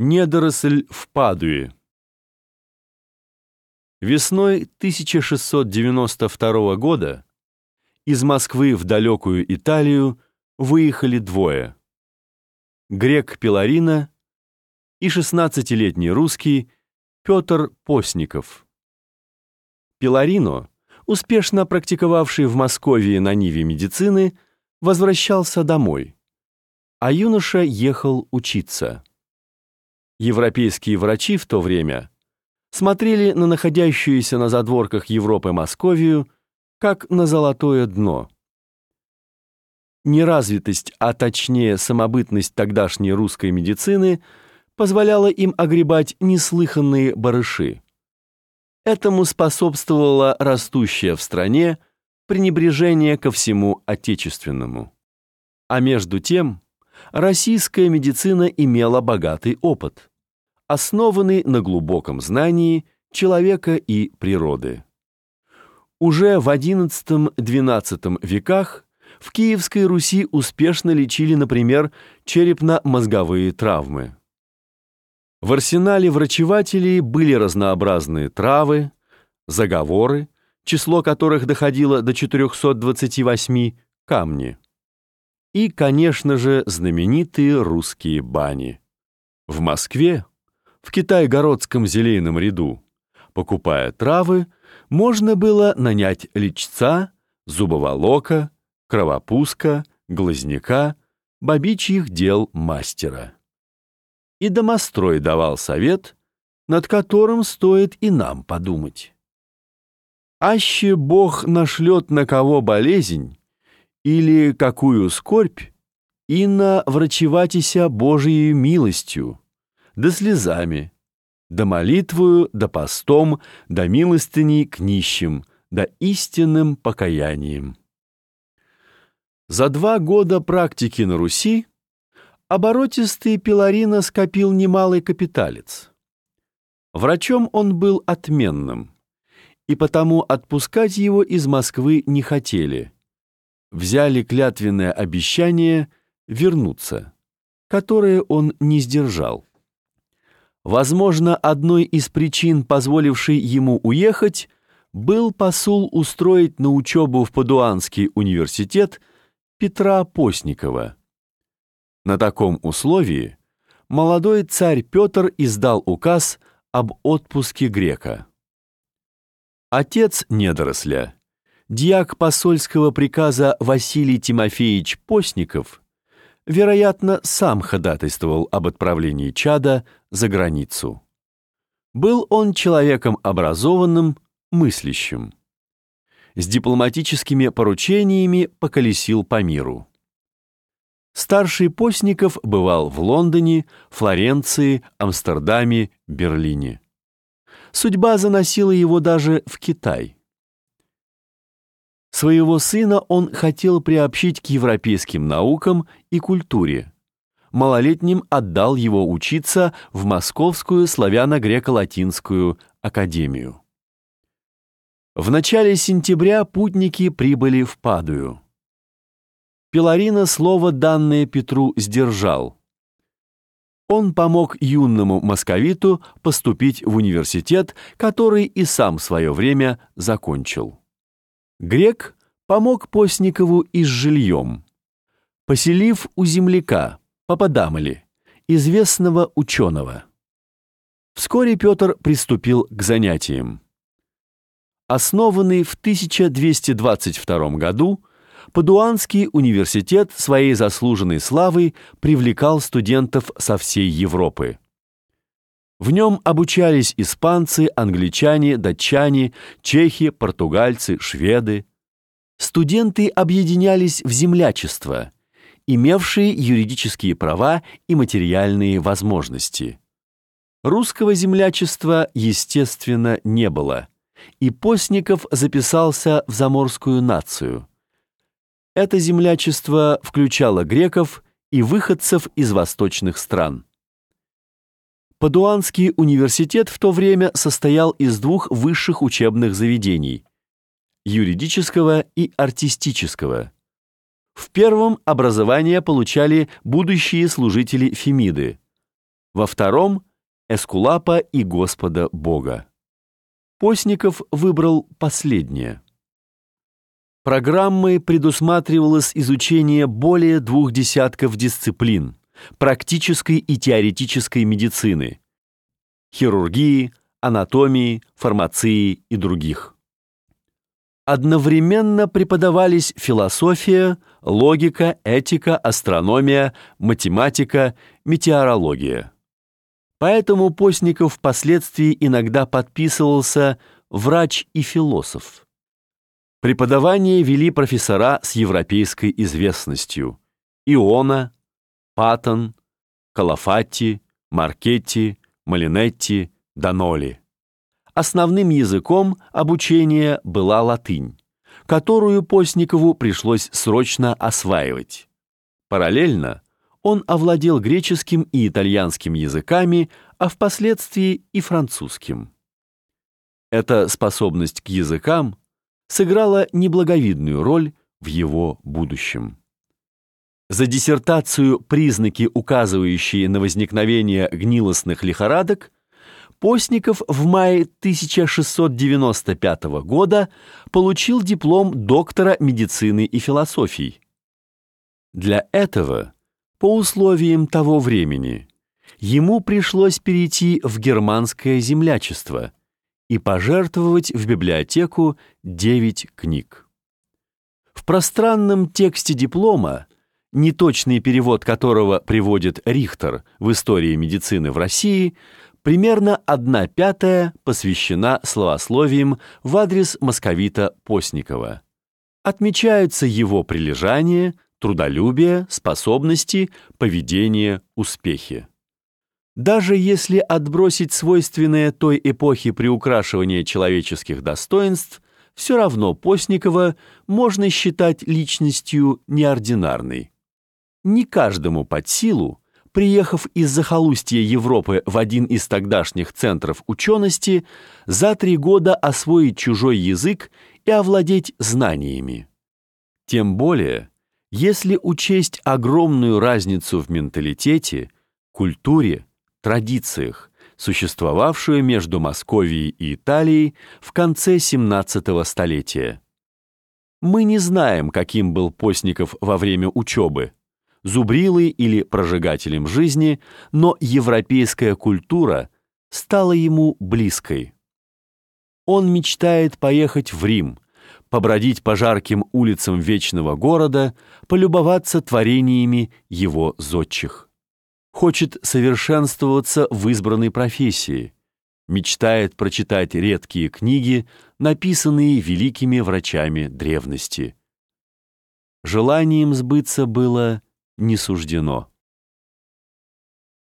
Недоросль в Падуе. Весной 1692 года из Москвы в далекую Италию выехали двое: грек Пиларино и 16-летний русский Петр Постников. Пиларино, успешно практиковавший в Московии на ниве медицины, возвращался домой, а юноша ехал учиться. Европейские врачи в то время смотрели на находящуюся на задворках Европы Московию как на золотое дно. Неразвитость, а точнее самобытность тогдашней русской медицины позволяла им огребать неслыханные барыши. Этому способствовало растущее в стране пренебрежение ко всему отечественному. А между тем, российская медицина имела богатый опыт, основанный на глубоком знании человека и природы. Уже в XI-XII веках в Киевской Руси успешно лечили, например, черепно-мозговые травмы. В арсенале врачевателей были разнообразные травы, заговоры, число которых доходило до 428, камни. И, конечно же, знаменитые русские бани. В Москве, в Китай-городском зелейном ряду, покупая травы, можно было нанять лечца, зубоволока, кровопуска, глазняка, бабичьих дел мастера. И домострой давал совет, над которым стоит и нам подумать. Аще Бог нашлет на кого болезнь или какую скорбь, ино врачеватися Божией милостью, да слезами, да молитвою, да постом, да милостыней к нищим, да истинным покаянием. За 2 года практики на Руси оборотистый Пиларино скопил немалый капиталец. Врачом он был отменным, и потому отпускать его из Москвы не хотели. Взяли клятвенное обещание вернуться, которое он не сдержал. Возможно, одной из причин, позволившей ему уехать, был посул устроить на учебу в Падуанский университет Петра Постникова. На таком условии молодой царь Петр издал указ об отпуске грека. Отец недоросля, дьяк посольского приказа Василий Тимофеевич Постников, вероятно, сам ходатайствовал об отправлении чада за границу. Был он человеком образованным, мыслящим. С дипломатическими поручениями поколесил по миру. Старший Постников бывал в Лондоне, Флоренции, Амстердаме, Берлине. Судьба заносила его даже в Китай. Своего сына он хотел приобщить к европейским наукам и культуре. Малолетним отдал его учиться в Московскую славяно-греко-латинскую академию. В начале сентября путники прибыли в Падую. Пиларино слово, данное Петру, сдержал. Он помог юному московиту поступить в университет, который и сам в свое время закончил. Грек помог Постникову и с жильем, поселив у земляка Пападамали, известного ученого. Вскоре Петр приступил к занятиям. Основанный в 1222 году, Падуанский университет своей заслуженной славой привлекал студентов со всей Европы. В нем обучались испанцы, англичане, датчане, чехи, португальцы, шведы. Студенты объединялись в землячество, имевшие юридические права и материальные возможности. Русского землячества, естественно, не было, и Постников записался в заморскую нацию. Это землячество включало греков и выходцев из восточных стран. Падуанский университет в то время состоял из 2 высших учебных заведений – юридического и артистического. В первом образование получали будущие служители Фемиды, во втором — Эскулапа и Господа Бога. Постников выбрал последнее. Программой предусматривалось изучение более 2 десятков дисциплин практической и теоретической медицины, хирургии, анатомии, фармации и других. Одновременно преподавались философия, логика, этика, астрономия, математика, метеорология. Поэтому Постников впоследствии иногда подписывался «врач и философ». Преподавание вели профессора с европейской известностью: Иона, Паттон, Калафатти, Маркетти, Малинетти, Даноли. Основным языком обучения была латынь, которую Постникову пришлось срочно осваивать. Параллельно он овладел греческим и итальянским языками, а впоследствии и французским. Эта способность к языкам сыграла неблаговидную роль в его будущем. За диссертацию «Признаки, указывающие на возникновение гнилостных лихорадок» Постников в мае 1695 года получил диплом доктора медицины и философий. Для этого, по условиям того времени, ему пришлось перейти в германское землячество и пожертвовать в библиотеку 9 книг. В пространном тексте диплома, неточный перевод которого приводит Рихтер в «Истории медицины в России», примерно 1/5 посвящена словословиям в адрес московита Постникова. Отмечаются его прилежание, трудолюбие, способности, поведение, успехи. Даже если отбросить свойственное той эпохе приукрашивание человеческих достоинств, все равно Постникова можно считать личностью неординарной. Не каждому под силу, приехав из захолустья Европы в один из тогдашних центров учености, за 3 года освоить чужой язык и овладеть знаниями. Тем более, если учесть огромную разницу в менталитете, культуре, традициях, существовавшую между Московией и Италией в конце XVII столетия. Мы не знаем, каким был Постников во время учебы, зубрилой или прожигателем жизни, но европейская культура стала ему близкой. Он мечтает поехать в Рим, побродить по жарким улицам вечного города, полюбоваться творениями его зодчих. Хочет совершенствоваться в избранной профессии, мечтает прочитать редкие книги, написанные великими врачами древности. Желанием сбыться было не суждено.